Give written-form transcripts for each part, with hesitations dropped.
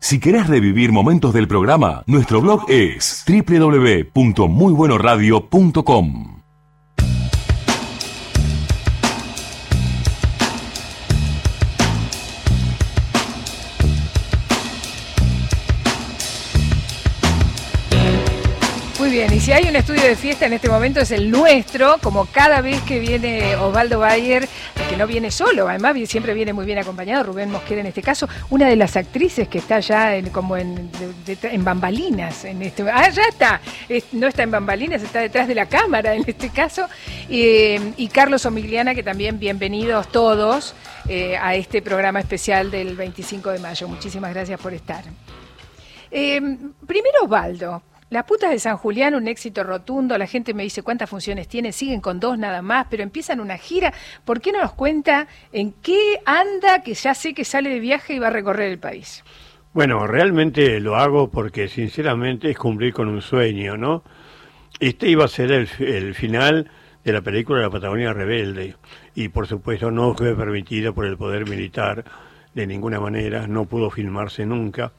Si querés revivir momentos del programa, nuestro blog es www.muybuenoradio.com. Muy bien, y si hay un estudio de fiesta en este momento es el nuestro, como cada vez que viene Osvaldo Bayer, que no viene solo, además siempre viene muy bien acompañado, Rubén Mosquera en este caso, una de las actrices que está ya en bambalinas. Ya está, no está en bambalinas, está detrás de la cámara en este caso, y Carlos Omigliana, que también bienvenidos todos a este programa especial del 25 de mayo. Muchísimas gracias por estar. Primero, Osvaldo. Las Putas de San Julián, un éxito rotundo, la gente me dice cuántas funciones tienen, siguen con 2 nada más, pero empiezan una gira. ¿Por qué no nos cuenta en qué anda, que ya sé que sale de viaje y va a recorrer el país? Bueno, realmente lo hago porque sinceramente es cumplir con un sueño, ¿no? Este iba a ser el final de la película La Patagonia Rebelde y por supuesto no fue permitido por el poder militar de ninguna manera, no pudo filmarse nunca.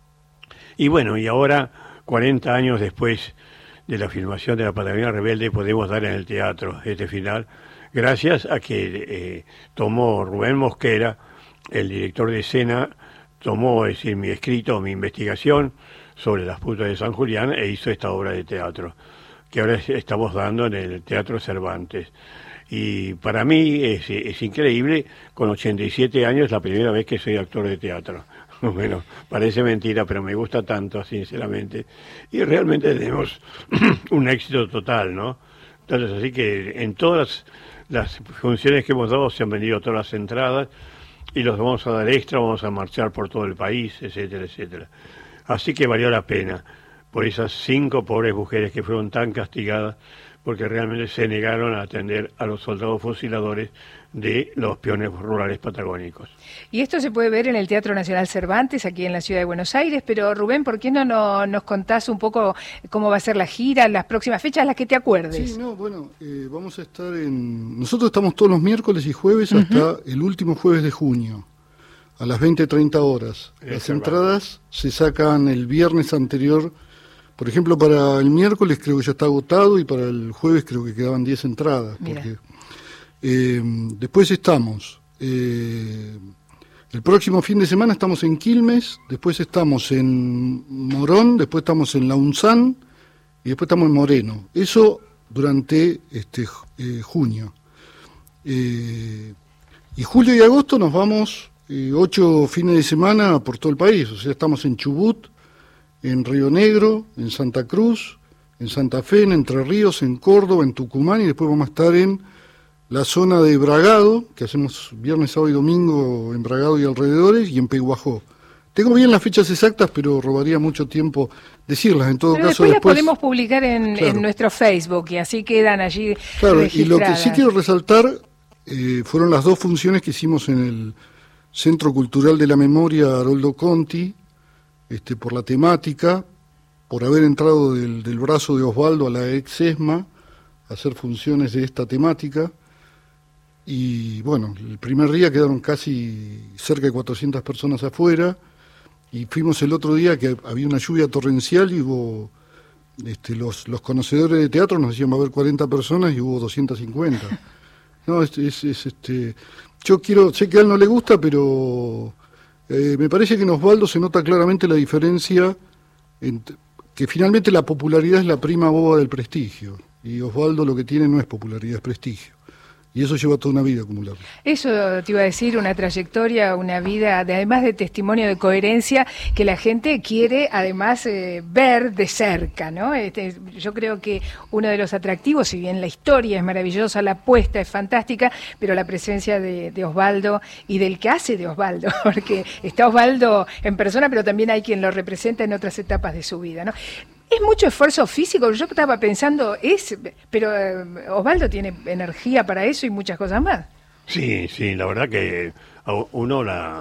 Y bueno, y ahora 40 años después de la filmación de La Patagonia Rebelde podemos dar en el teatro este final, gracias a que tomó Rubén Mosquera, el director de escena, tomó mi escrito, mi investigación sobre Las Putas de San Julián e hizo esta obra de teatro, que ahora estamos dando en el Teatro Cervantes. Y para mí es increíble, con 87 años, la primera vez que soy actor de teatro. Bueno, parece mentira, pero me gusta tanto, sinceramente. Y realmente tenemos un éxito total, ¿no? Entonces, así que en todas las funciones que hemos dado se han vendido todas las entradas y los vamos a dar extra, vamos a marchar por todo el país, etcétera, etcétera. Así que valió la pena por esas 5 pobres mujeres que fueron tan castigadas porque realmente se negaron a atender a los soldados fusiladores de los peones rurales patagónicos. Y esto se puede ver en el Teatro Nacional Cervantes, aquí en la ciudad de Buenos Aires, pero Rubén, ¿por qué no nos contás un poco cómo va a ser la gira, las próximas fechas, las que te acuerdes? Sí, vamos a estar Nosotros estamos todos los miércoles y jueves hasta el último jueves de junio, a las 20:30 horas. Las entradas se sacan el viernes anterior. Por ejemplo, para el miércoles creo que ya está agotado y para el jueves creo que quedaban 10 entradas. Porque, después estamos, el próximo fin de semana estamos en Quilmes, después estamos en Morón, después estamos en La Unzán y después estamos en Moreno. Eso durante junio. Y julio y agosto nos vamos 8 fines de semana por todo el país. O sea, estamos en Chubut, en Río Negro, en Santa Cruz, en Santa Fe, en Entre Ríos, en Córdoba, en Tucumán, y después vamos a estar en la zona de Bragado, que hacemos viernes, sábado y domingo en Bragado y alrededores, y en Peguajó. Tengo bien las fechas exactas, pero robaría mucho tiempo decirlas. En todo pero caso, después las podemos publicar en nuestro Facebook, y así quedan allí registradas. Y lo que sí quiero resaltar fueron las 2 funciones que hicimos en el Centro Cultural de la Memoria Haroldo Conti, por la temática, por haber entrado del brazo de Osvaldo a la ex-ESMA, a hacer funciones de esta temática. Y bueno, el primer día quedaron casi cerca de 400 personas afuera, y fuimos el otro día que había una lluvia torrencial y hubo, los conocedores de teatro nos decían va a haber 40 personas y hubo 250. No, yo sé que a él no le gusta, pero me parece que en Osvaldo se nota claramente la diferencia, que finalmente la popularidad es la prima boba del prestigio, y Osvaldo lo que tiene no es popularidad, es prestigio. Y eso lleva toda una vida acumularlo. Eso te iba a decir, una trayectoria, una vida, además de testimonio de coherencia, que la gente quiere además ver de cerca, ¿no? Yo creo que uno de los atractivos, si bien la historia es maravillosa, la apuesta es fantástica, pero la presencia de Osvaldo y del que hace de Osvaldo, porque está Osvaldo en persona, pero también hay quien lo representa en otras etapas de su vida, ¿no? Es mucho esfuerzo físico, yo estaba pensando, pero Osvaldo tiene energía para eso y muchas cosas más. Sí, la verdad que a uno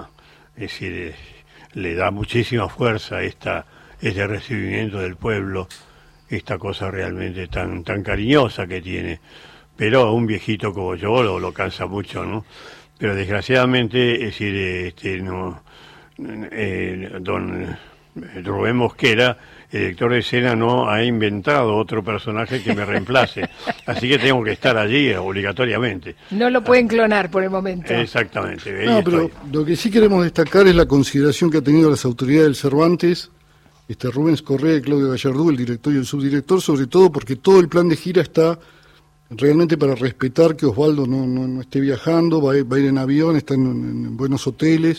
le da muchísima fuerza este recibimiento del pueblo, esta cosa realmente tan cariñosa que tiene. Pero a un viejito como yo lo cansa mucho, ¿no? Pero desgraciadamente, don Rubén Mosquera, el director de escena, no ha inventado otro personaje que me reemplace. Así que tengo que estar allí obligatoriamente. No lo pueden clonar por el momento. Exactamente. No, pero lo que sí queremos destacar es la consideración que han tenido las autoridades del Cervantes, Rubens Correa y Claudio Gallardú, el director y el subdirector, sobre todo porque todo el plan de gira está realmente para respetar que Osvaldo no esté viajando, va a ir en avión, está en buenos hoteles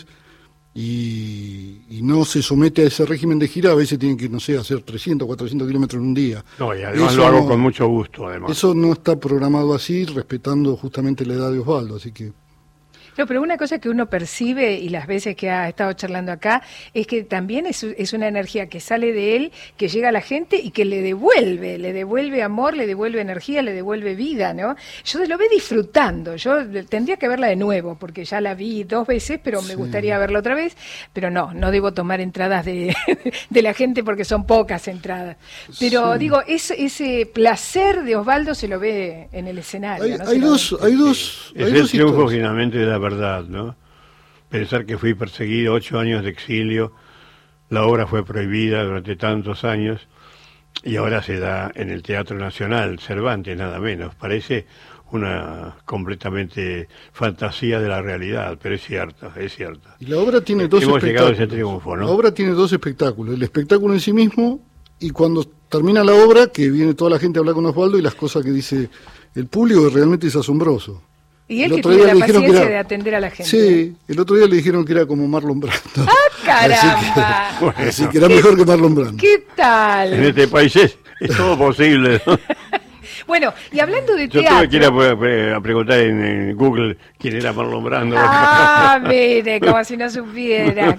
y no se somete a ese régimen de gira. A veces tienen que, no sé, hacer 300, 400 kilómetros en un día. No, y además lo hago con mucho gusto, además. Eso no está programado así, respetando justamente la edad de Osvaldo, así que... No, pero una cosa que uno percibe, y las veces que ha estado charlando acá, es que también es una energía que sale de él, que llega a la gente y que le devuelve amor, le devuelve energía, le devuelve vida, ¿no? Yo lo veo disfrutando, yo tendría que verla de nuevo, porque ya la vi 2 veces, pero me gustaría verla otra vez, pero no debo tomar entradas de la gente porque son pocas entradas. Pero digo, ese placer de Osvaldo se lo ve en el escenario. Hay dos es el triunfo finalmente de la verdad, ¿no? Pensar que fui perseguido 8 años de exilio, la obra fue prohibida durante tantos años y ahora se da en el Teatro Nacional, Cervantes, nada menos. Parece una completamente fantasía de la realidad, pero es cierto, es cierto. Y la obra tiene dos Hemos llegado a ese espectáculos. triunfo, ¿no? La obra tiene 2 espectáculos, el espectáculo en sí mismo y cuando termina la obra, que viene toda la gente a hablar con Osvaldo y las cosas que dice el público, que realmente es asombroso. Y él que tiene la paciencia de atender a la gente. Sí, el otro día le dijeron que era como Marlon Brando. ¡Ah, caramba! Así que era mejor que Marlon Brando. ¿Qué tal? En este país es todo posible, ¿no? Bueno, y hablando de yo teatro... tuve que ir a preguntar en Google quién era Marlon Brando. Ah, mire, como si no supiera.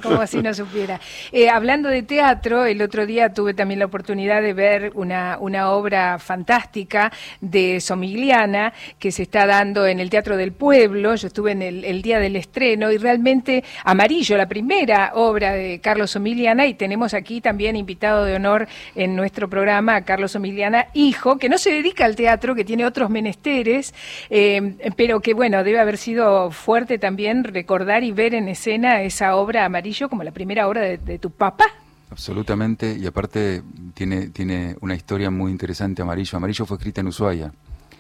Hablando de teatro, el otro día tuve también la oportunidad de ver una obra fantástica de Somigliana que se está dando en el Teatro del Pueblo. Yo estuve en el día del estreno y realmente Amarillo, la primera obra de Carlos Somigliana, y tenemos aquí también invitado de honor en nuestro programa a Carlos Somigliana, hijo, que no se dedica al teatro, que tiene otros menesteres, pero que bueno, debe haber sido fuerte también recordar y ver en escena esa obra Amarillo como la primera obra de tu papá. Absolutamente, y aparte tiene una historia muy interesante Amarillo. Amarillo fue escrita en Ushuaia,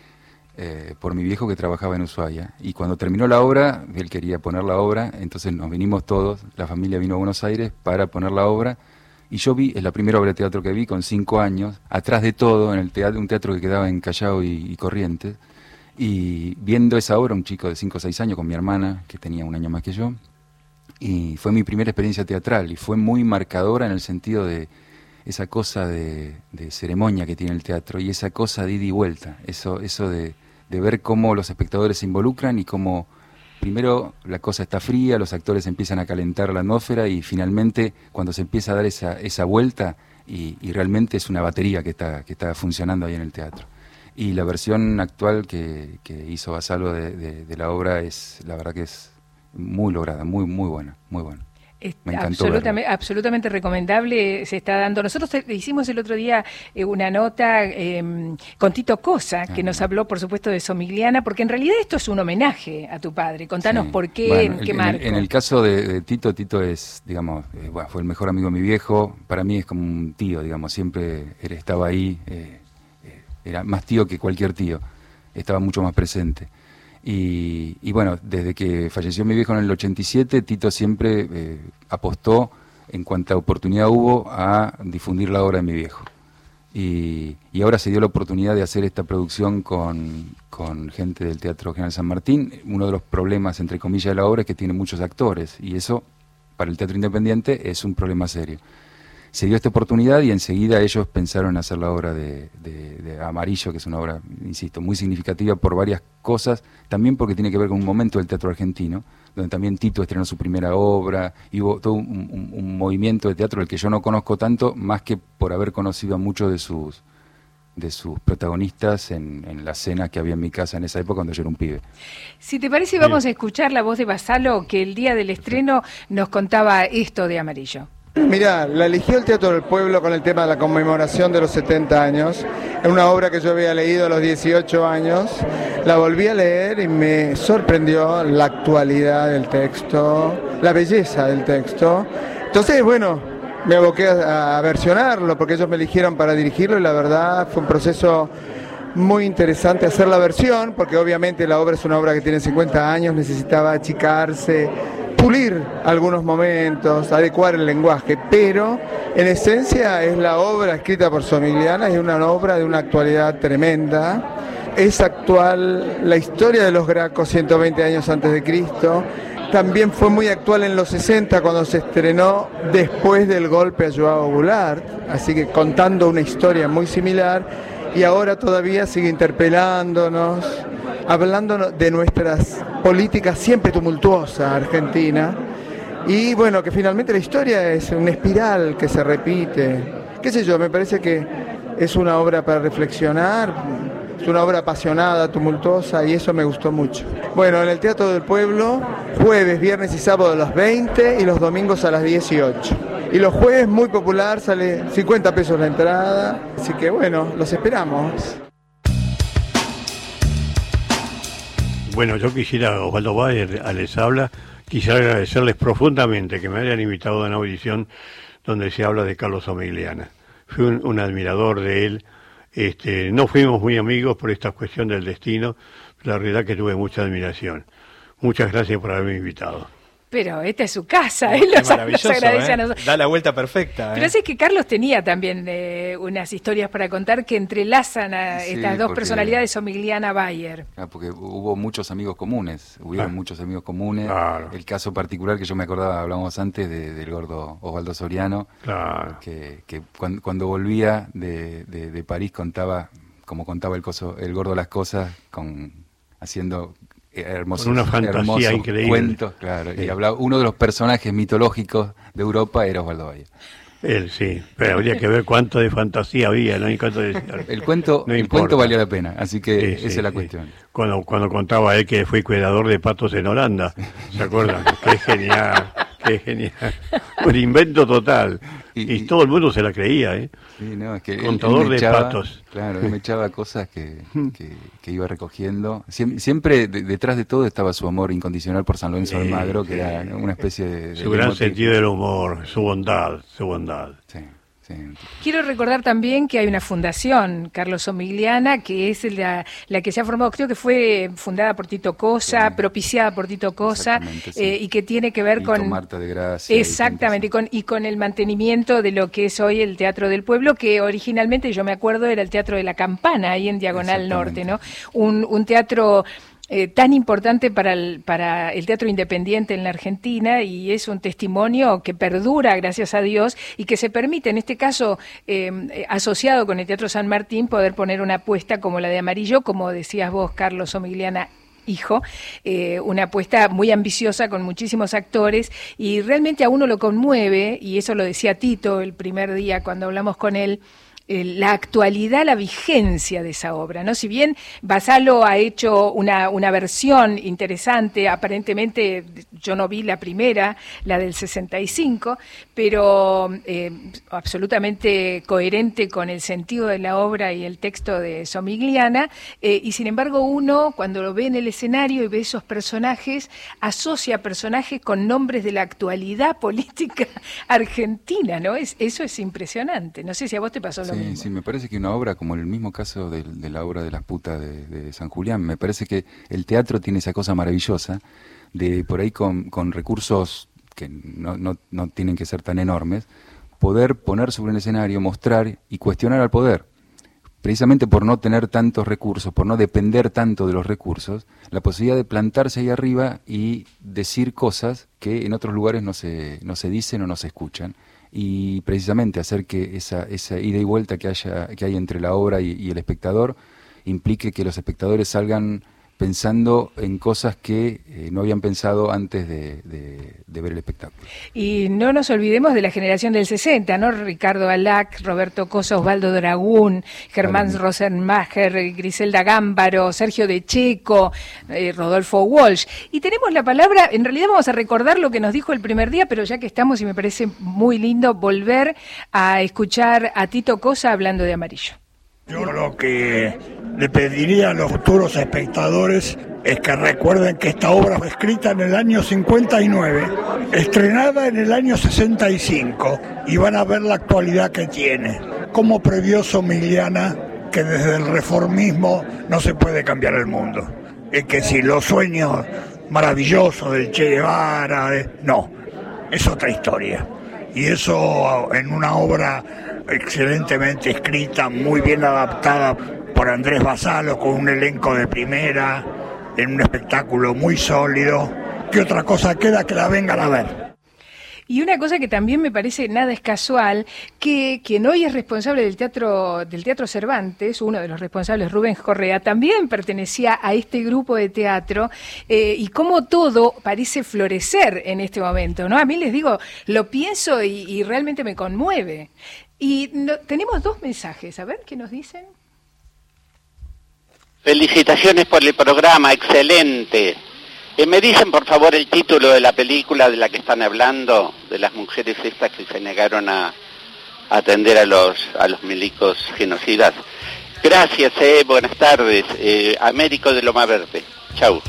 por mi viejo que trabajaba en Ushuaia, y cuando terminó la obra, él quería poner la obra, entonces nos vinimos todos, la familia vino a Buenos Aires para poner la obra. Y yo es la primera obra de teatro que vi con 5 años, atrás de todo, en el teatro, un teatro que quedaba en Callao y Corrientes, y viendo esa obra, un chico de 5 o 6 años con mi hermana, que tenía 1 año más que yo, y fue mi primera experiencia teatral, y fue muy marcadora en el sentido de esa cosa de ceremonia que tiene el teatro, y esa cosa de ida y vuelta, eso de ver cómo los espectadores se involucran y cómo... Primero la cosa está fría, los actores empiezan a calentar la atmósfera y finalmente cuando se empieza a dar esa vuelta y realmente es una batería que está funcionando ahí en el teatro. Y la versión actual que hizo Basalo de la obra es, la verdad que es muy lograda, muy buena, muy buena. Me encantó absolutamente recomendable, se está dando. Nosotros hicimos el otro día una nota con Tito Cosa, que nos habló, por supuesto, de Somigliana, porque en realidad esto es un homenaje a tu padre. Contanos por qué, bueno, en qué marco. En el caso de Tito es, digamos, fue el mejor amigo de mi viejo. Para mí es como un tío, digamos, siempre él estaba ahí, era más tío que cualquier tío, estaba mucho más presente. Y bueno, desde que falleció mi viejo en el 87, Tito siempre apostó, en cuanta oportunidad hubo, a difundir la obra de mi viejo. Y ahora se dio la oportunidad de hacer esta producción con gente del Teatro General San Martín. Uno de los problemas, entre comillas, de la obra es que tiene muchos actores, y eso, para el teatro independiente, es un problema serio. Se dio esta oportunidad y enseguida ellos pensaron en hacer la obra de Amarillo, que es una obra, insisto, muy significativa por varias cosas, también porque tiene que ver con un momento del teatro argentino, donde también Tito estrenó su primera obra, y hubo todo un movimiento de teatro del que yo no conozco tanto, más que por haber conocido a muchos de sus protagonistas en la cena que había en mi casa en esa época cuando yo era un pibe. Si te parece, vamos a escuchar la voz de Basalo, que el día del estreno nos contaba esto de Amarillo. Mirá, la eligió el Teatro del Pueblo con el tema de la conmemoración de los 70 años. Es una obra que yo había leído a los 18 años. La volví a leer y me sorprendió la actualidad del texto, la belleza del texto. Entonces, bueno, me aboqué a versionarlo porque ellos me eligieron para dirigirlo y la verdad fue un proceso muy interesante hacer la versión, porque obviamente la obra es una obra que tiene 50 años, necesitaba achicarse, pulir algunos momentos, adecuar el lenguaje, pero en esencia es la obra escrita por Somigliana, es una obra de una actualidad tremenda. Es actual la historia de los Gracos 120 años antes de Cristo. También fue muy actual en los 60 cuando se estrenó después del golpe a João Goulart, así que contando una historia muy similar. Y ahora todavía sigue interpelándonos, hablándonos de nuestras políticas siempre tumultuosas Argentina. Y bueno, que finalmente la historia es una espiral que se repite. Qué sé yo, me parece que es una obra para reflexionar, es una obra apasionada, tumultuosa, y eso me gustó mucho. Bueno, en el Teatro del Pueblo, jueves, viernes y sábado a las 20 y los domingos a las 18. Y los jueves, muy popular, sale 50 pesos la entrada, así que bueno, los esperamos. Bueno, yo quisiera, Osvaldo Bayer, les habla, quisiera agradecerles profundamente que me hayan invitado a una audición donde se habla de Carlos Somigliana. Fui un admirador de él, no fuimos muy amigos por esta cuestión del destino, pero la realidad que tuve mucha admiración. Muchas gracias por haberme invitado. Pero esta es su casa, él nos agradece a nosotros. Da la vuelta perfecta. Pero es que Carlos tenía también unas historias para contar que entrelazan a estas dos personalidades, Somigliana Bayer. Porque hubo muchos amigos comunes, muchos amigos comunes. Claro. El caso particular que yo me acordaba, hablábamos antes, del gordo Osvaldo Soriano, claro, que cuando volvía de París contaba el gordo las cosas, haciendo hermosos, con una fantasía increíble. Cuentos, claro, sí. Y hablaba, uno de los personajes mitológicos de Europa era Osvaldo Bayer. Él sí, pero habría que ver cuánto de fantasía había, ¿no? Y cuánto de... el cuento valía la pena, así que esa es la cuestión. Cuando contaba él que fue cuidador de patos en Holanda, ¿se acuerdan? Qué genial, qué genial. Un invento total. Y todo el mundo se la creía, ¿eh? Sí, no, es que contador de patos. Claro, él me echaba cosas que iba recogiendo. Siempre detrás de todo estaba su amor incondicional por San Lorenzo de Almagro, que era una especie de su gran sentido del humor, su bondad. Sí. Quiero recordar también que hay una fundación, Carlos Somigliana, que es la que se ha formado, creo que fue fundada por Tito Cosa, propiciada por Tito Cosa, sí. Y que tiene que ver con Marta de Gracia. Exactamente, y con el mantenimiento de lo que es hoy el Teatro del Pueblo, que originalmente, yo me acuerdo, era el Teatro de la Campana, ahí en Diagonal Norte, ¿no? Un teatro tan importante para el teatro independiente en la Argentina, y es un testimonio que perdura, gracias a Dios, y que se permite, en este caso, asociado con el Teatro San Martín, poder poner una apuesta como la de Amarillo, como decías vos, Carlos Somigliana, hijo, una apuesta muy ambiciosa con muchísimos actores, y realmente a uno lo conmueve, y eso lo decía Tito el primer día cuando hablamos con él, la actualidad, la vigencia de esa obra, ¿no? Si bien Vassallo ha hecho una versión interesante, aparentemente yo no vi la primera, la del 65, pero absolutamente coherente con el sentido de la obra y el texto de Somigliana, y sin embargo uno, cuando lo ve en el escenario y ve esos personajes, asocia personajes con nombres de la actualidad política argentina, ¿no? Eso es impresionante. No sé si a vos te pasó lo mismo. Sí, me parece que una obra, como en el mismo caso de la obra de Las putas de San Julián, me parece que el teatro tiene esa cosa maravillosa de por ahí con recursos que no tienen que ser tan enormes, poder poner sobre un escenario, mostrar y cuestionar al poder. Precisamente por no tener tantos recursos, por no depender tanto de los recursos, la posibilidad de plantarse ahí arriba y decir cosas que en otros lugares no se dicen o no se escuchan. Y precisamente hacer que esa ida y vuelta que hay entre la obra y el espectador implique que los espectadores salgan pensando en cosas que no habían pensado antes de ver el espectáculo. Y no nos olvidemos de la generación del 60, ¿no? Ricardo Alac, Roberto Cosa, Osvaldo Dragún, Germán Rosenmacher, Griselda Gámbaro, Sergio De Checo, Rodolfo Walsh. Y tenemos la palabra, en realidad vamos a recordar lo que nos dijo el primer día, pero ya que estamos, y me parece muy lindo volver a escuchar a Tito Cosa hablando de Amarillo. Yo lo que le pediría a los futuros espectadores es que recuerden que esta obra fue escrita en el año 59, estrenada en el año 65, y van a ver la actualidad que tiene. Cómo previó Somigliana que desde el reformismo no se puede cambiar el mundo. Es que si los sueños maravillosos del Che Guevara, no, es otra historia. Y eso en una obra excelentemente escrita, muy bien adaptada por Andrés Basalo, con un elenco de primera, en un espectáculo muy sólido. ¿Qué otra cosa queda? Que la vengan a ver. Y una cosa que también me parece nada es casual, que quien hoy es responsable del Teatro Cervantes, uno de los responsables, Rubén Correa, también pertenecía a este grupo de teatro, y cómo todo parece florecer en este momento, ¿no? A mí les digo, lo pienso y realmente me conmueve. Y tenemos 2 mensajes, a ver qué nos dicen. Felicitaciones por el programa, excelente. ¿Me dicen por favor el título de la película de la que están hablando, de las mujeres estas que se negaron a atender a los milicos genocidas? Gracias, buenas tardes. Américo de Loma Verde. Chau.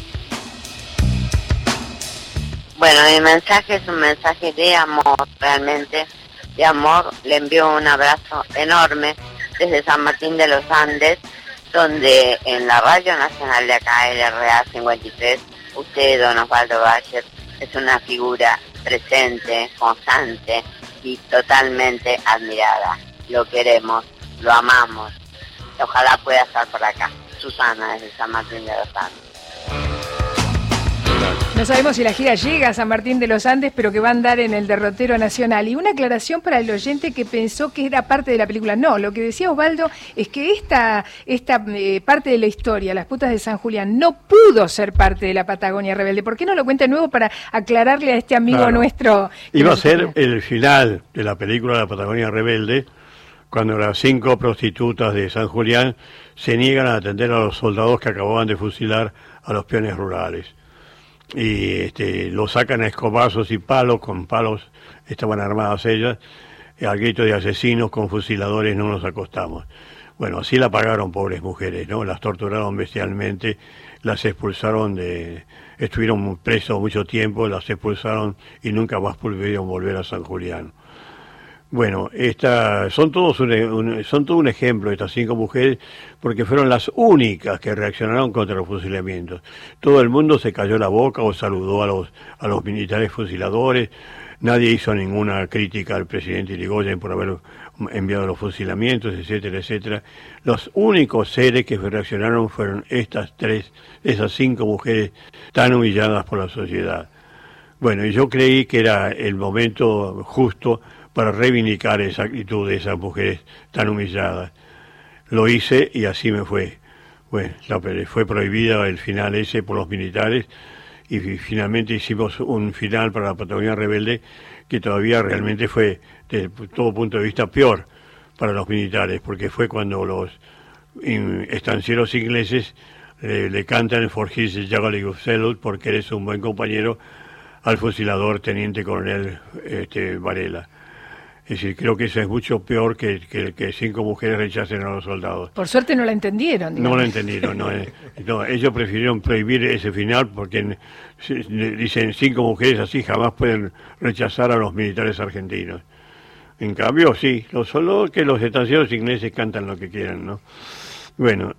Bueno, mi mensaje es un mensaje de amor, realmente, de amor. Le envío un abrazo enorme desde San Martín de los Andes, donde en la Radio Nacional de acá, LRA 53, usted, don Osvaldo Bayer, es una figura presente, constante y totalmente admirada. Lo queremos, lo amamos. Ojalá pueda estar por acá. Susana, desde San Martín de los Andes. No sabemos si la gira llega a San Martín de los Andes, pero que va a andar en el derrotero nacional. Y una aclaración para el oyente que pensó que era parte de la película. No, lo que decía Osvaldo es que esta parte de la historia, Las putas de San Julián, no pudo ser parte de la Patagonia Rebelde. ¿Por qué no lo cuenta de nuevo para aclararle a este amigo nuestro? Iba a ser el final de la película La Patagonia Rebelde, cuando las 5 prostitutas de San Julián se niegan a atender a los soldados que acababan de fusilar a los peones rurales. Y lo sacan a escobazos y palos, con palos estaban armadas ellas, al grito de asesinos con fusiladores no nos acostamos. Bueno, así la pagaron, pobres mujeres, ¿no? Las torturaron bestialmente, las expulsaron estuvieron presos mucho tiempo, las expulsaron y nunca más pudieron volver a San Julián. Bueno, son todo un ejemplo estas 5 mujeres, porque fueron las únicas que reaccionaron contra los fusilamientos. Todo el mundo se cayó la boca o saludó a los militares fusiladores. Nadie hizo ninguna crítica al presidente Irigoyen por haber enviado los fusilamientos, etcétera, etcétera. Los únicos seres que reaccionaron fueron esas 5 mujeres tan humilladas por la sociedad. Bueno, y yo creí que era el momento justo para reivindicar esa actitud de esas mujeres tan humilladas. Lo hice y así me fue. Bueno, fue prohibida el final ese por los militares y finalmente hicimos un final para la Patagonia Rebelde que todavía realmente fue, desde todo punto de vista, peor para los militares, porque fue cuando los estancieros ingleses le cantan el For His Juggling of Salute, porque eres un buen compañero, al fusilador teniente coronel Varela. Es decir, creo que eso es mucho peor que 5 mujeres rechacen a los soldados. Por suerte no la entendieron. Digamos. No la entendieron, no, ellos prefirieron prohibir ese final porque dicen 5 mujeres así jamás pueden rechazar a los militares argentinos. En cambio, sí, solo que los estancieros ingleses cantan lo que quieran, ¿no? Bueno,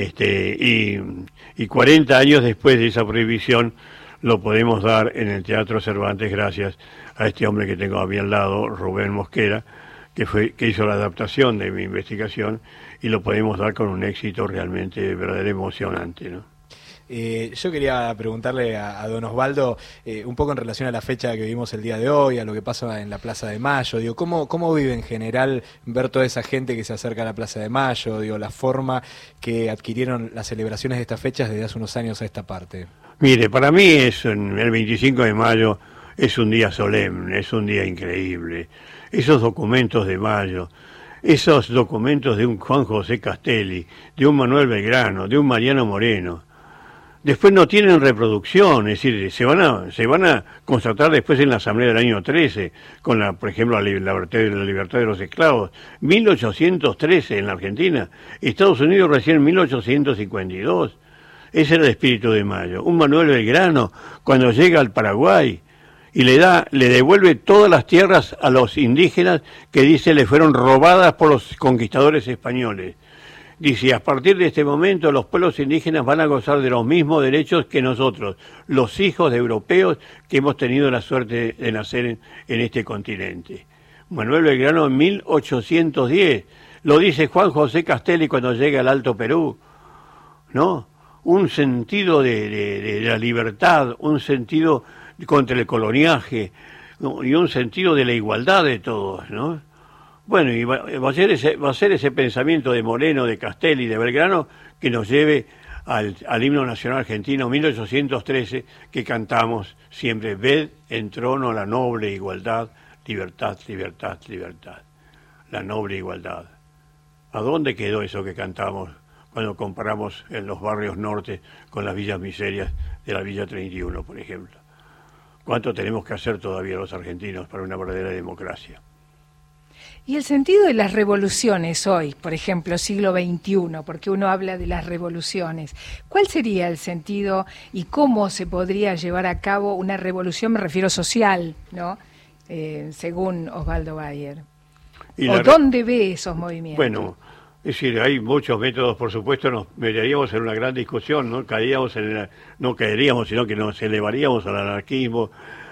y 40 años después de esa prohibición lo podemos dar en el Teatro Cervantes gracias a este hombre que tengo a mi al lado, Rubén Mosquera, que hizo la adaptación de mi investigación, y lo podemos dar con un éxito realmente verdaderamente emocionante, ¿no? Yo quería preguntarle a don Osvaldo un poco en relación a la fecha que vivimos el día de hoy, a lo que pasa en la Plaza de Mayo. Digo, ¿cómo vive en general ver toda esa gente que se acerca a la Plaza de Mayo? Digo, la forma que adquirieron las celebraciones de estas fechas desde hace unos años a esta parte. Mire, para mí el 25 de mayo es un día solemne, es un día increíble. Esos documentos de mayo, esos documentos de un Juan José Castelli, de un Manuel Belgrano, de un Mariano Moreno, después no tienen reproducción, es decir, se van a constatar después en la Asamblea del año 13, con por ejemplo, la libertad de los esclavos, 1813 en la Argentina, Estados Unidos recién en 1852. Es Ese era el espíritu de Mayo. Un Manuel Belgrano, cuando llega al Paraguay y le devuelve todas las tierras a los indígenas que dice le fueron robadas por los conquistadores españoles. Dice, a partir de este momento los pueblos indígenas van a gozar de los mismos derechos que nosotros, los hijos de europeos que hemos tenido la suerte de nacer en este continente. Manuel Belgrano en 1810, lo dice Juan José Castelli cuando llega al Alto Perú, ¿no? Un sentido de la libertad, un sentido contra el coloniaje, ¿no? Y un sentido de la igualdad de todos, ¿no? Bueno, y va a ser ese pensamiento de Moreno, de Castelli, de Belgrano, que nos lleve al himno nacional argentino 1813, que cantamos siempre: ved en trono la noble igualdad, libertad, libertad, libertad. La noble igualdad. ¿A dónde quedó eso que cantamos cuando comparamos en los barrios norte con las villas miserias de la Villa 31, por ejemplo? ¿Cuánto tenemos que hacer todavía los argentinos para una verdadera democracia? Y el sentido de las revoluciones hoy, por ejemplo, siglo XXI, porque uno habla de las revoluciones, ¿cuál sería el sentido y cómo se podría llevar a cabo una revolución, me refiero social, ¿no? Según Osvaldo Bayer? ¿O dónde ve esos movimientos? Bueno, es decir, hay muchos métodos, por supuesto, nos meteríamos en una gran discusión, no caeríamos, sino que nos elevaríamos al anarquismo,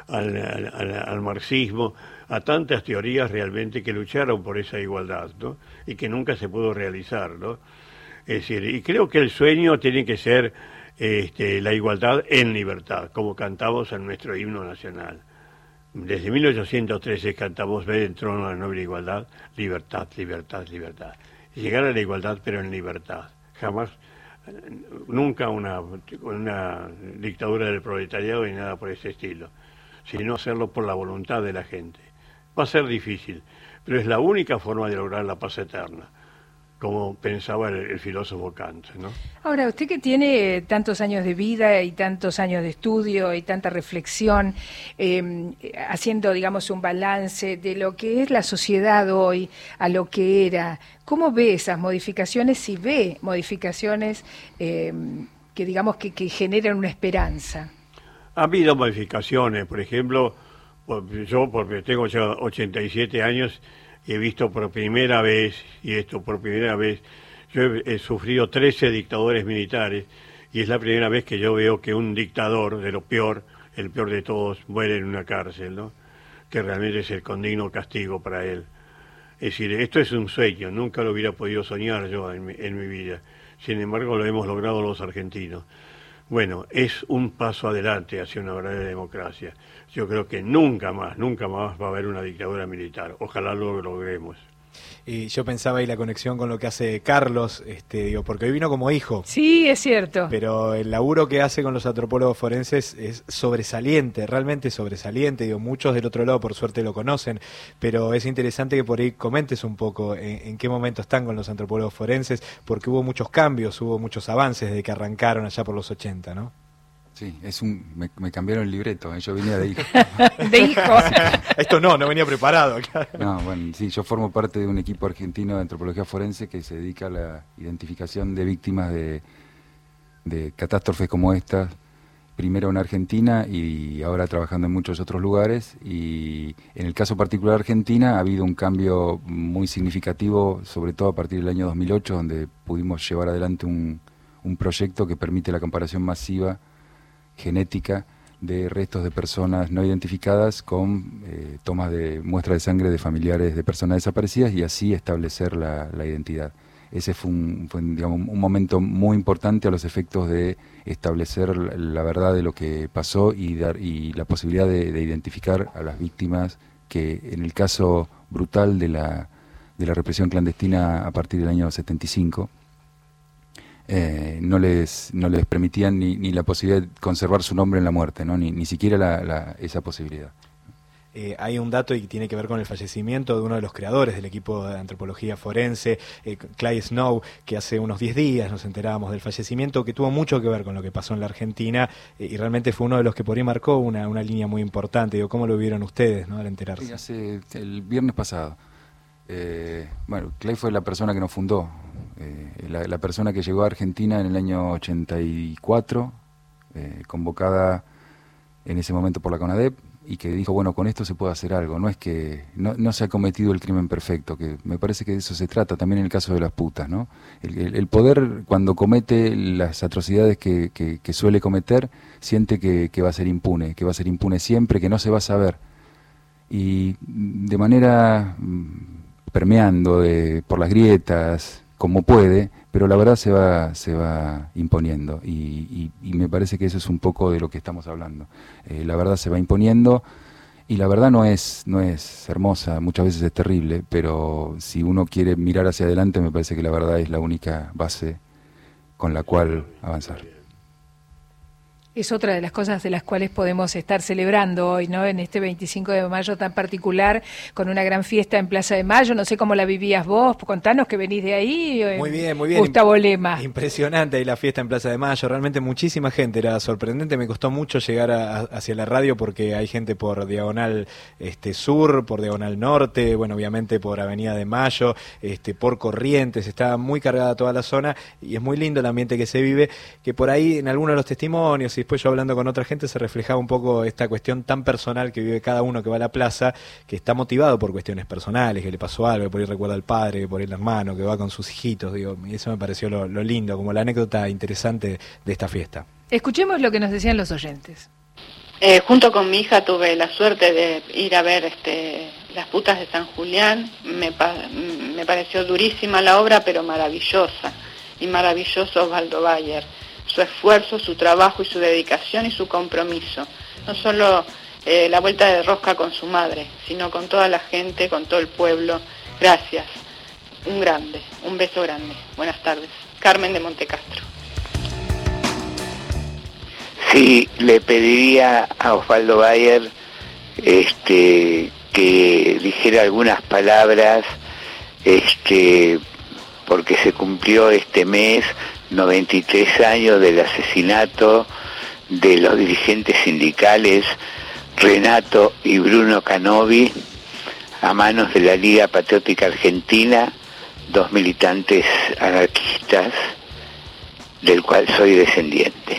al marxismo, a tantas teorías realmente que lucharon por esa igualdad, ¿no? Y que nunca se pudo realizar, ¿no? Es decir, y creo que el sueño tiene que ser la igualdad en libertad, como cantamos en nuestro himno nacional. Desde 1813 cantamos: ved en trono la noble igualdad, libertad, libertad, libertad. Y llegar a la igualdad, pero en libertad. Jamás, nunca una dictadura del proletariado ni nada por ese estilo, sino hacerlo por la voluntad de la gente. Va a ser difícil, pero es la única forma de lograr la paz eterna, como pensaba el filósofo Kant, ¿no? Ahora, usted que tiene tantos años de vida y tantos años de estudio y tanta reflexión, haciendo, digamos, un balance de lo que es la sociedad hoy a lo que era, ¿cómo ve esas modificaciones? Si ve modificaciones que, digamos, que generan una esperanza. Ha habido modificaciones, por ejemplo, yo, porque tengo ya 87 años, he visto por primera vez, yo he sufrido 13 dictadores militares, y es la primera vez que yo veo que un dictador, de lo peor, el peor de todos, muere en una cárcel, ¿no? Que realmente es el condigno castigo para él. Es decir, esto es un sueño, nunca lo hubiera podido soñar yo en mi vida. Sin embargo, lo hemos logrado los argentinos. Bueno, es un paso adelante hacia una verdadera democracia. Yo creo que nunca más va a haber una dictadura militar. Ojalá lo logremos. Y yo pensaba ahí la conexión con lo que hace Carlos, porque hoy vino como hijo. Sí, es cierto. Pero el laburo que hace con los antropólogos forenses es sobresaliente, realmente sobresaliente. Muchos del otro lado por suerte lo conocen, pero es interesante que por ahí comentes un poco en qué momento están con los antropólogos forenses, porque hubo muchos cambios, hubo muchos avances desde que arrancaron allá por los 80, ¿no? Sí, me cambiaron el libreto, yo venía de hijo. ¿De hijo? Esto no venía preparado. Claro. No, bueno, sí, yo formo parte de un equipo argentino de antropología forense que se dedica a la identificación de víctimas de catástrofes como estas, primero en Argentina y ahora trabajando en muchos otros lugares. Y en el caso particular de Argentina ha habido un cambio muy significativo, sobre todo a partir del año 2008, donde pudimos llevar adelante un proyecto que permite la comparación masiva genética de restos de personas no identificadas con tomas de muestras de sangre de familiares de personas desaparecidas y así establecer la identidad. Ese fue digamos, un momento muy importante a los efectos de establecer la verdad de lo que pasó y la posibilidad de identificar a las víctimas que en el caso brutal de la represión clandestina a partir del año 75 no les permitían ni la posibilidad de conservar su nombre en la muerte, ¿no? ni siquiera esa posibilidad. Hay un dato y tiene que ver con el fallecimiento de uno de los creadores del equipo de antropología forense, Clay Snow, que hace unos 10 días nos enterábamos del fallecimiento, que tuvo mucho que ver con lo que pasó en la Argentina y realmente fue uno de los que por ahí marcó una línea muy importante. ¿Cómo lo vieron ustedes, ¿no?, al enterarse? Sí, hace el viernes pasado. Bueno, Clay fue la persona que nos fundó La persona que llegó a Argentina en el año 84, convocada en ese momento por la CONADEP, y que dijo, bueno, con esto se puede hacer algo. No es que no se ha cometido el crimen perfecto, que me parece que de eso se trata también en el caso de las putas, ¿no? El poder, cuando comete las atrocidades que suele cometer, siente que va a ser impune, siempre, que no se va a saber. Y de manera permeando por las grietas, como puede, pero la verdad se va imponiendo, y me parece que eso es un poco de lo que estamos hablando. La verdad se va imponiendo, y la verdad no es hermosa, muchas veces es terrible, pero si uno quiere mirar hacia adelante, me parece que la verdad es la única base con la cual avanzar. Es otra de las cosas de las cuales podemos estar celebrando hoy, ¿no? En este 25 de mayo tan particular, con una gran fiesta en Plaza de Mayo. No sé cómo la vivías vos, contanos que venís de ahí. Muy bien. Gustavo Lema. Impresionante ahí la fiesta en Plaza de Mayo, realmente muchísima gente, era sorprendente. Me costó mucho llegar hacia la radio porque hay gente por Diagonal Sur, por Diagonal Norte, bueno, obviamente por Avenida de Mayo, por Corrientes, estaba muy cargada toda la zona, y es muy lindo el ambiente que se vive, que por ahí en algunos de los testimonios, y después yo hablando con otra gente, se reflejaba un poco esta cuestión tan personal que vive cada uno que va a la plaza, que está motivado por cuestiones personales, que le pasó algo, que por ahí recuerda al padre, que por ahí el hermano, que va con sus hijitos, digo, y eso me pareció lo lindo, como la anécdota interesante de esta fiesta. Escuchemos lo que nos decían los oyentes. Junto con mi hija tuve la suerte de ir a ver Las putas de San Julián. Me pareció durísima la obra, pero maravillosa, y maravilloso Osvaldo Bayer, su esfuerzo, su trabajo y su dedicación y su compromiso, no solo la vuelta de rosca con su madre, sino con toda la gente, con todo el pueblo. Gracias, un beso grande, buenas tardes. Carmen de Montecastro. Sí, le pediría a Osvaldo Bayer que dijera algunas palabras, porque se cumplió este mes 93 años del asesinato de los dirigentes sindicales Renato y Bruno Canovi a manos de la Liga Patriótica Argentina, dos militantes anarquistas del cual soy descendiente.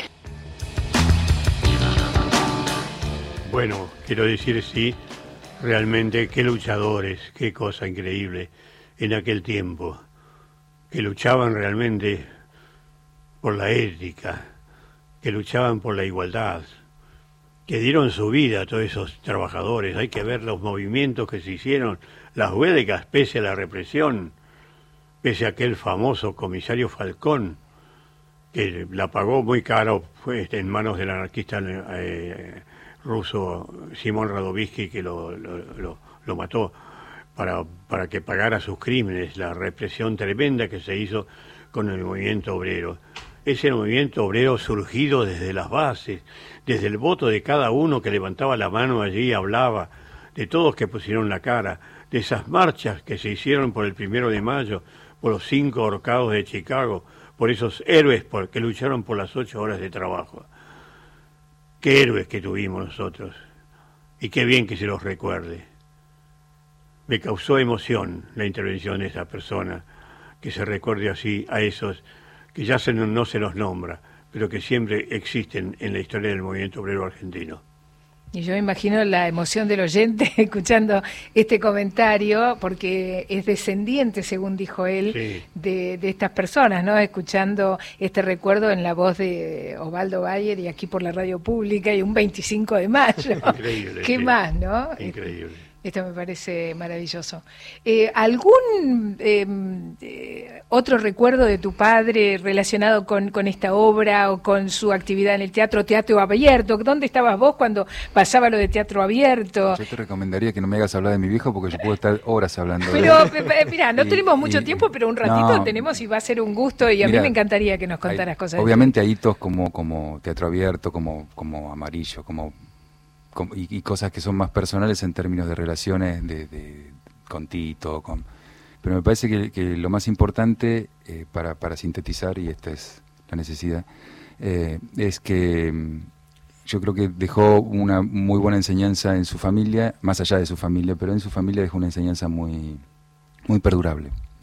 Bueno, quiero decir, sí, realmente qué luchadores, qué cosa increíble en aquel tiempo, que luchaban realmente por la ética, que luchaban por la igualdad, que dieron su vida a todos esos trabajadores. Hay que ver los movimientos que se hicieron, las huelgas pese a la represión, pese a aquel famoso comisario Falcón, que la pagó muy caro, fue en manos del anarquista ruso Simón Radovisky, que lo mató para que pagara sus crímenes, la represión tremenda que se hizo con el movimiento obrero. Ese movimiento obrero surgido desde las bases, desde el voto de cada uno que levantaba la mano allí y hablaba, de todos que pusieron la cara, de esas marchas que se hicieron por el 1 de mayo, por los 5 ahorcados de Chicago, por esos héroes que lucharon por las 8 horas de trabajo. Qué héroes que tuvimos nosotros, y qué bien que se los recuerde. Me causó emoción la intervención de esa persona, que se recuerde así a esos que ya no se los nombra, pero que siempre existen en la historia del movimiento obrero argentino. Y yo me imagino la emoción del oyente escuchando este comentario, porque es descendiente, según dijo él, sí, de estas personas, ¿no? Escuchando este recuerdo en la voz de Osvaldo Bayer y aquí por la radio pública, y un 25 de mayo. Increíble. ¿Qué más, no? Increíble. Esto me parece maravilloso. ¿Algún otro recuerdo de tu padre relacionado con esta obra o con su actividad en el teatro abierto? ¿Dónde estabas vos cuando pasaba lo de teatro abierto? Yo te recomendaría que no me hagas hablar de mi viejo, porque yo puedo estar horas hablando pero, de él. Mirá, no tenemos mucho tiempo, pero un ratito tenemos y va a ser un gusto, y a mí me encantaría que nos contaras cosas. Obviamente hay hitos como teatro abierto, como Amarillo, y cosas que son más personales en términos de relaciones con Tito, pero me parece que lo más importante, para sintetizar, y esta es la necesidad, es que yo creo que dejó una muy buena enseñanza en su familia, más allá de su familia, pero en su familia dejó una enseñanza muy, muy perdurable, ¿no?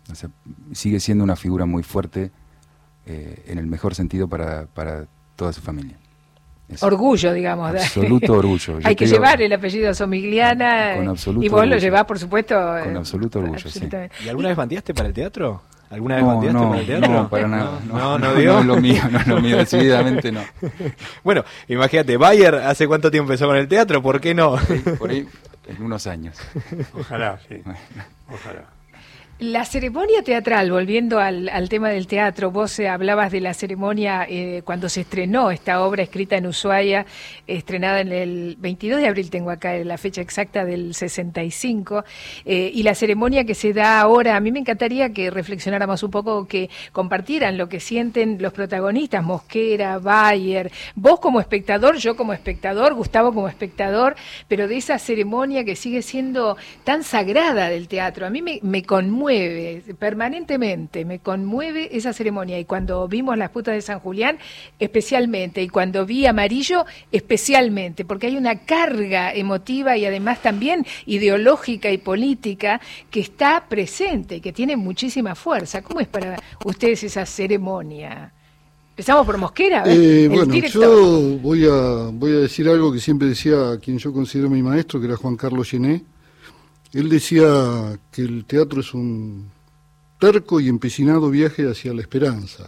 O sea, sigue siendo una figura muy fuerte, en el mejor sentido, para toda su familia. Orgullo, digamos. Absoluto orgullo. Hay que llevar el apellido Somigliana, con absoluto y vos orgullo. lo llevás, por supuesto. Con absoluto orgullo, sí. ¿Y alguna vez bandeaste para el teatro? ¿Alguna vez bandeaste para el teatro? No, para nada. No, ¿dio? No es lo mío, decididamente no. Bueno, imagínate, Bayer, ¿hace cuánto tiempo empezó con el teatro? ¿Por qué no? Por ahí, en unos años. Ojalá, sí. Ojalá. La ceremonia teatral, volviendo al tema del teatro, vos hablabas de la ceremonia cuando se estrenó esta obra escrita en Ushuaia, estrenada en el 22 de abril, tengo acá la fecha exacta del 65, y la ceremonia que se da ahora. A mí me encantaría que reflexionáramos un poco, que compartieran lo que sienten los protagonistas, Mosquera, Bayer, vos como espectador, yo como espectador, Gustavo como espectador, pero de esa ceremonia que sigue siendo tan sagrada del teatro. A mí me conmueve permanentemente, me conmueve esa ceremonia, y cuando vimos Las putas de San Julián especialmente, y cuando vi Amarillo especialmente, porque hay una carga emotiva y además también ideológica y política que está presente, que tiene muchísima fuerza. ¿Cómo es para ustedes esa ceremonia? Empezamos por Mosquera. Bueno, yo voy a decir algo que siempre decía a quien yo considero mi maestro, que era Juan Carlos Gené. Él decía que el teatro es un terco y empecinado viaje hacia la esperanza.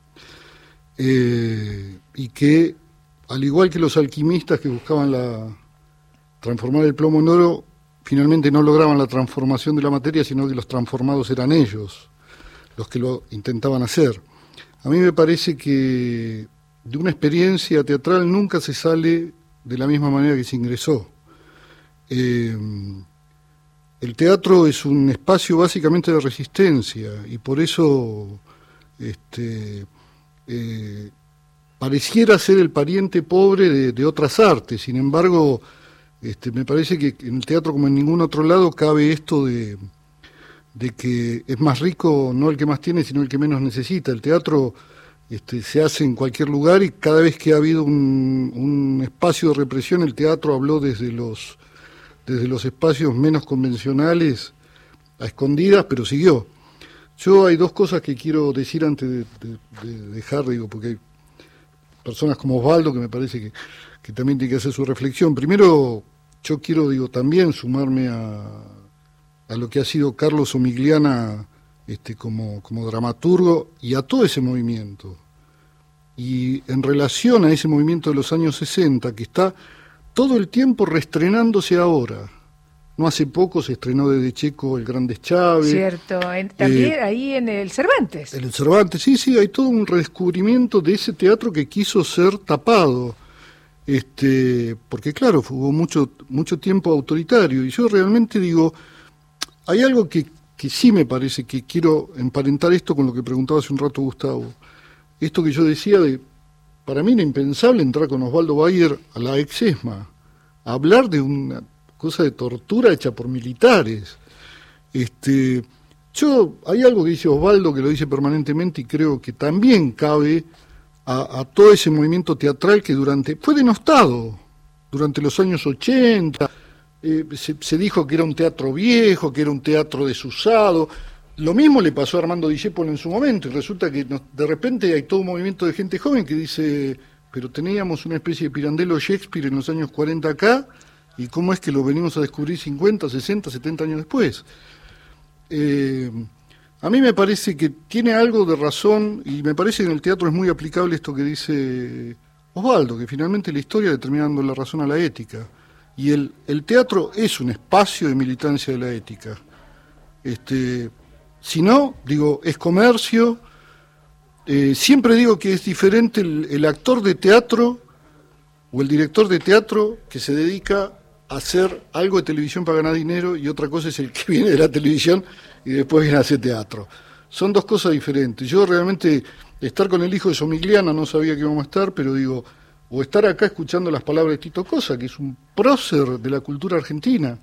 Y que, al igual que los alquimistas que buscaban transformar el plomo en oro, finalmente no lograban la transformación de la materia, sino que los transformados eran ellos, los que lo intentaban hacer. A mí me parece que de una experiencia teatral nunca se sale de la misma manera que se ingresó. El teatro es un espacio básicamente de resistencia, y por eso pareciera ser el pariente pobre de otras artes. Sin embargo, me parece que en el teatro, como en ningún otro lado, cabe esto de que es más rico no el que más tiene, sino el que menos necesita. El teatro se hace en cualquier lugar, y cada vez que ha habido un espacio de represión, el teatro habló desde los espacios menos convencionales, a escondidas, pero siguió. Yo hay dos cosas que quiero decir antes de dejar, porque hay personas como Osvaldo que me parece que también tienen que hacer su reflexión. Primero, yo quiero también sumarme a lo que ha sido Carlos Somigliana como dramaturgo, y a todo ese movimiento. Y en relación a ese movimiento de los años 60, que está todo el tiempo reestrenándose ahora. No hace poco se estrenó desde Checo El Gran Deschave. Cierto, también ahí en el Cervantes. En el Cervantes, sí, hay todo un redescubrimiento de ese teatro que quiso ser tapado. Porque claro, hubo mucho tiempo autoritario. Y yo realmente digo, hay algo que sí me parece, que quiero emparentar esto con lo que preguntaba hace un rato Gustavo. Esto que yo decía para mí era impensable entrar con Osvaldo Bayer a la ex-ESMA, a hablar de una cosa de tortura hecha por militares. Hay algo que dice Osvaldo, que lo dice permanentemente, y creo que también cabe a todo ese movimiento teatral que fue denostado durante los años 80. Se dijo que era un teatro viejo, que era un teatro desusado. Lo mismo le pasó a Armando Discépolo en su momento, y resulta que de repente hay todo un movimiento de gente joven que dice, pero teníamos una especie de Pirandello Shakespeare en los años 40 acá, y cómo es que lo venimos a descubrir 50, 60, 70 años después. A mí me parece que tiene algo de razón, y me parece que en el teatro es muy aplicable esto que dice Osvaldo, que finalmente la historia determina dando la razón a la ética, y el teatro es un espacio de militancia de la ética. Si no, es comercio. Siempre digo que es diferente el actor de teatro o el director de teatro que se dedica a hacer algo de televisión para ganar dinero, y otra cosa es el que viene de la televisión y después viene a hacer teatro. Son dos cosas diferentes. Yo realmente, estar con el hijo de Somigliana, no sabía que íbamos a estar, pero o estar acá escuchando las palabras de Tito Cosa, que es un prócer de la cultura argentina,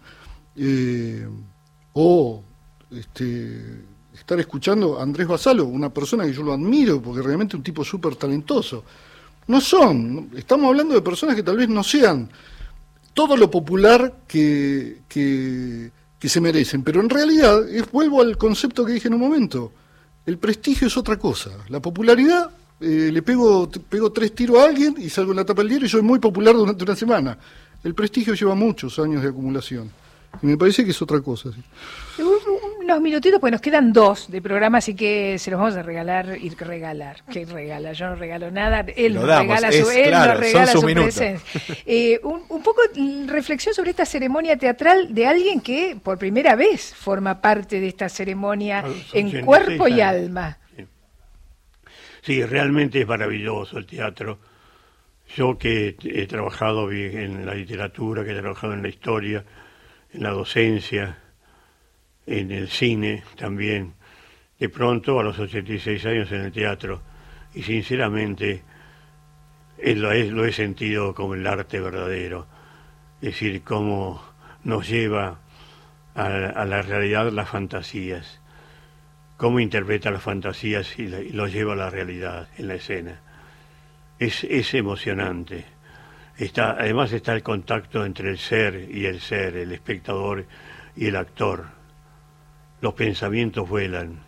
estar escuchando a Andrés Basalo, una persona que yo lo admiro, porque realmente es un tipo súper talentoso. Estamos hablando de personas que tal vez no sean todo lo popular que que se merecen, pero en realidad, vuelvo al concepto que dije en un momento, el prestigio es otra cosa. La popularidad, le pego 3 tiros a alguien y salgo en la tapa del diario y soy muy popular durante una semana. El prestigio lleva muchos años de acumulación. Y me parece que es otra cosa. ¿Sí? Unos minutitos, pues nos quedan 2 de programa, así que se los vamos a regalar y regalar. ¿Qué regala? Yo no regalo nada. Él nos regala su presencia. Un poco reflexión sobre esta ceremonia teatral de alguien que por primera vez forma parte de esta ceremonia en cuerpo y alma. Sí, realmente es maravilloso el teatro. Yo que he trabajado en la literatura, que he trabajado en la historia, en la docencia, en el cine también, de pronto a los 86 años en el teatro, y sinceramente lo he sentido como el arte verdadero, es decir, cómo nos lleva a la realidad las fantasías, cómo interpreta las fantasías y lo lleva a la realidad en la escena. Es emocionante. Además está el contacto entre el ser y el ser, el espectador y el actor. Los pensamientos vuelan.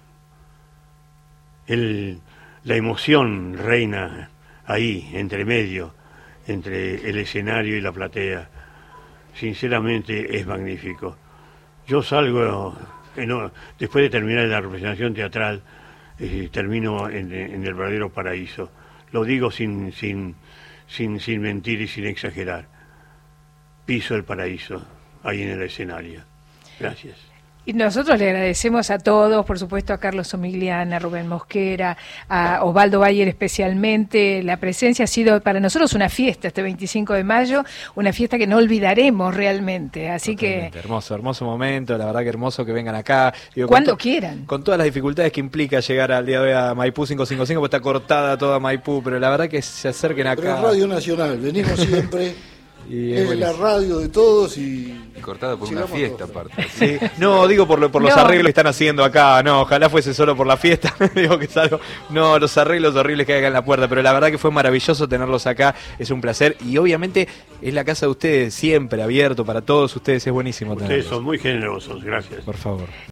La emoción reina ahí, entre medio, entre el escenario y la platea. Sinceramente es magnífico. Yo salgo, después de terminar la representación teatral, termino en el verdadero paraíso. Lo digo sin mentir y sin exagerar. Piso el paraíso, ahí en el escenario. Gracias. Y nosotros le agradecemos a todos, por supuesto a Carlos Somigliana, a Rubén Mosquera, a Osvaldo Bayer especialmente. La presencia ha sido para nosotros una fiesta este 25 de mayo, una fiesta que no olvidaremos realmente. Así totalmente. Que hermoso momento, la verdad que hermoso que vengan acá. Cuando quieran. Con todas las dificultades que implica llegar al día de hoy a Maipú 555, porque está cortada toda Maipú, pero la verdad que se acerquen acá. Pero es Radio Nacional, venimos siempre. Y es la radio de todos y cortada por una fiesta aparte. Sí. No, digo por los arreglos que están haciendo acá, no, ojalá fuese solo por la fiesta, digo que es algo, no, los arreglos horribles que hay acá en la puerta, pero la verdad que fue maravilloso tenerlos acá, es un placer y obviamente es la casa de ustedes siempre abierto para todos ustedes, es buenísimo tenerlos. Ustedes son muy generosos, gracias. Por favor.